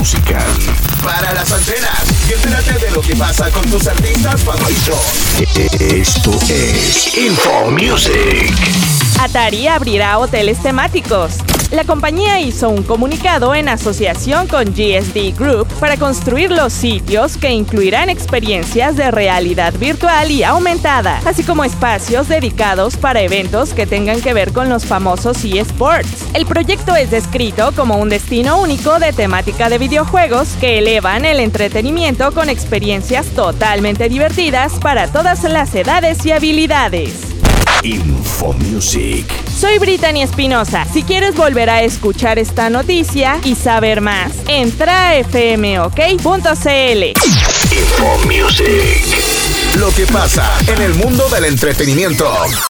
musical. Para las antenas y entérate de lo que pasa con tus artistas favoritos. Esto es Info Music. Atari abrirá hoteles temáticos. La compañía hizo un comunicado en asociación con GSD Group para construir los sitios que incluirán experiencias de realidad virtual y aumentada, así como espacios dedicados para eventos que tengan que ver con los famosos eSports. El proyecto es descrito como un destino único de temática de videojuegos que elevan el entretenimiento con experiencias totalmente divertidas para todas las edades y habilidades. Info Music. Soy Brittany Espinosa. Si quieres volver a escuchar esta noticia y saber más, entra a fmok.cl. Info Music. Lo que pasa en el mundo del entretenimiento.